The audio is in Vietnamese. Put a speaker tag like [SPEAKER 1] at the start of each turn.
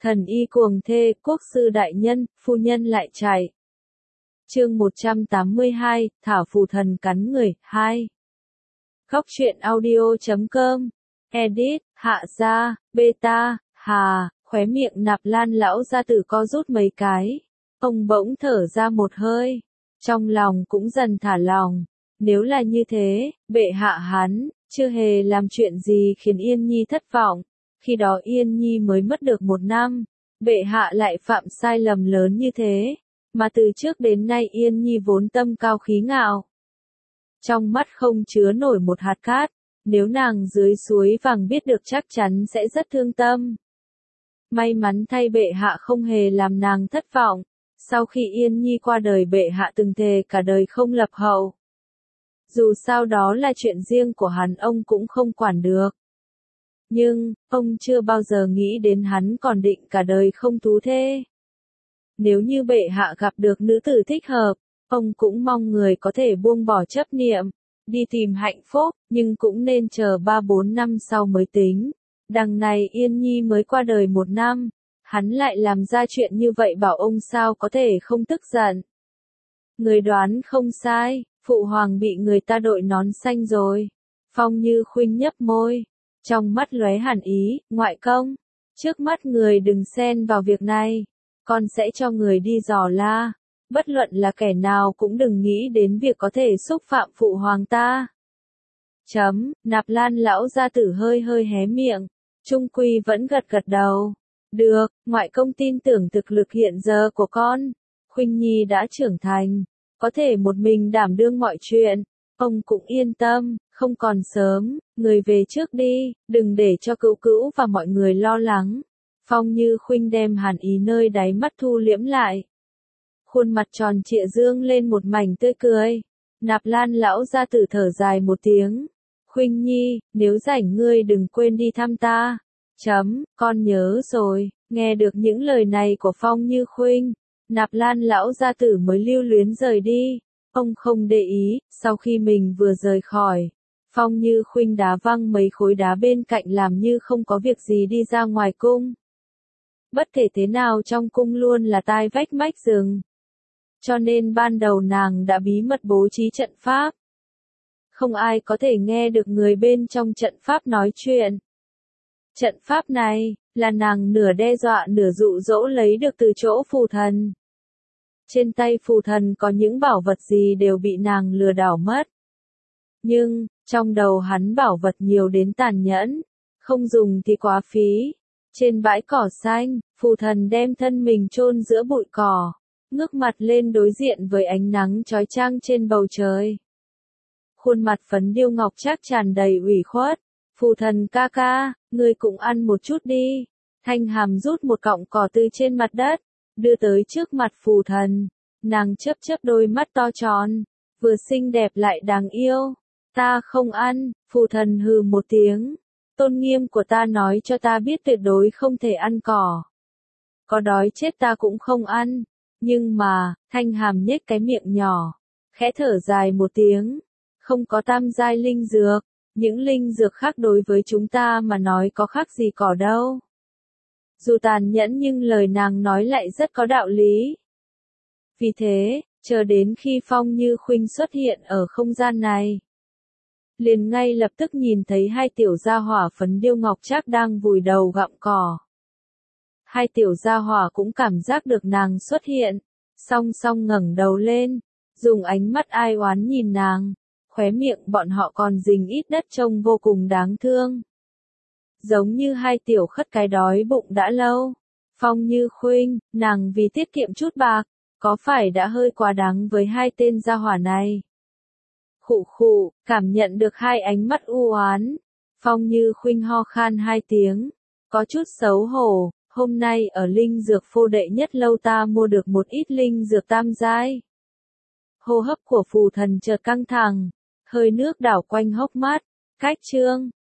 [SPEAKER 1] Thần y cuồng thê, quốc sư đại nhân, phu nhân lại chạy. Chương 182, Thảo phù thần cắn người, 2. Góc truyện audio.com. Edit, Hạ Gia, Beta, Hà, khóe miệng Nạp Lan lão gia tử co rút mấy cái. Ông bỗng thở ra một hơi. Trong lòng cũng dần thả lòng. Nếu là như thế, bệ hạ hắn, chưa hề làm chuyện gì khiến Yên Nhi thất vọng. Khi đó Yên Nhi mới mất được 1 năm. Bệ hạ lại phạm sai lầm lớn như thế. Mà từ trước đến nay Yên Nhi vốn tâm cao khí ngạo. Trong mắt không chứa nổi một hạt cát. Nếu nàng dưới suối vàng biết được chắc chắn sẽ rất thương tâm. May mắn thay bệ hạ không hề làm nàng thất vọng. Sau khi Yên Nhi qua đời bệ hạ từng thề cả đời không lập hậu. Dù sao đó là chuyện riêng của hắn ông cũng không quản được. Nhưng, ông chưa bao giờ nghĩ đến hắn còn định cả đời không tú thê. Nếu như bệ hạ gặp được nữ tử thích hợp, ông cũng mong người có thể buông bỏ chấp niệm, đi tìm hạnh phúc, nhưng cũng nên chờ 3-4 năm sau mới tính. Đằng này Yên Nhi mới qua đời 1 năm, hắn lại làm ra chuyện như vậy bảo ông sao có thể không tức giận. Người đoán không sai, phụ hoàng bị người ta đội nón xanh rồi. Phong Như Khuynh nhấp môi, trong mắt lóe hàn ý, ngoại công, trước mắt người đừng xen vào việc này, con sẽ cho người đi dò la, bất luận là kẻ nào cũng đừng nghĩ đến việc có thể xúc phạm phụ hoàng ta. Nạp Lan lão gia tử hơi hé miệng, trung quy vẫn gật đầu. Được, ngoại công tin tưởng thực lực hiện giờ của con. Khuynh Nhi đã trưởng thành, có thể một mình đảm đương mọi chuyện. Ông cũng yên tâm, không còn sớm, người về trước đi, đừng để cho cữu cữu và mọi người lo lắng. Phong Như Khuynh đem hàn ý nơi đáy mắt thu liễm lại. Khuôn mặt tròn trịa dương lên một mảnh tươi cười. Nạp Lan lão gia tử thở dài một tiếng. Khuynh Nhi, nếu rảnh ngươi đừng quên đi thăm ta. Con nhớ rồi. Nghe được những lời này của Phong Như Khuynh, Nạp Lan lão gia tử mới lưu luyến rời đi. Ông không để ý, sau khi mình vừa rời khỏi, Phong Như Khuynh đá văng mấy khối đá bên cạnh làm như không có việc gì đi ra ngoài cung. Bất kể thế nào trong cung luôn là tai vách mách rừng. Cho nên ban đầu nàng đã bí mật bố trí trận pháp. Không ai có thể nghe được người bên trong trận pháp nói chuyện. Trận pháp này, là nàng nửa đe dọa nửa dụ dỗ lấy được từ chỗ phù thần. Trên tay phù thần có những bảo vật gì đều bị nàng lừa đảo mất. Nhưng, trong đầu hắn bảo vật nhiều đến tàn nhẫn, không dùng thì quá phí. Trên bãi cỏ xanh, phù thần đem thân mình chôn giữa bụi cỏ, ngước mặt lên đối diện với ánh nắng chói chang trên bầu trời. Khuôn mặt phấn điêu ngọc trác tràn đầy ủy khuất. Phù thần ca ca, ngươi cũng ăn một chút đi. Thanh Hàm rút một cọng cỏ từ trên mặt đất, đưa tới trước mặt phù thần. Nàng chớp đôi mắt to tròn, vừa xinh đẹp lại đáng yêu. Ta không ăn, phù thần hừ một tiếng. Tôn nghiêm của ta nói cho ta biết tuyệt đối không thể ăn cỏ. Có đói chết ta cũng không ăn. Nhưng mà, Thanh Hàm nhếch cái miệng nhỏ, khẽ thở dài một tiếng. Không có tam giai linh dược, những linh dược khác đối với chúng ta mà nói có khác gì cỏ đâu. Dù tàn nhẫn nhưng lời nàng nói lại rất có đạo lý. Vì thế, chờ đến khi Phong Như Khuynh xuất hiện ở không gian này, liền ngay lập tức nhìn thấy 2 tiểu gia hỏa phấn điêu ngọc trác đang vùi đầu gặm cỏ. 2 tiểu gia hỏa cũng cảm giác được nàng xuất hiện, song song ngẩng đầu lên, dùng ánh mắt ai oán nhìn nàng, khóe miệng bọn họ còn dính ít đất trông vô cùng đáng thương. Giống như 2 tiểu khất cái đói bụng đã lâu. Phong Như Khuynh, nàng vì tiết kiệm chút bạc, có phải đã hơi quá đáng với 2 tên gia hỏa này? Khụ, cảm nhận được 2 ánh mắt u oán. Phong Như Khuynh ho khan 2 tiếng, có chút xấu hổ. Hôm nay ở linh dược phô đệ nhất lâu ta mua được một ít linh dược tam giai. Hô hấp của phù thần chợt căng thẳng, hơi nước đảo quanh hốc mắt. Cách chương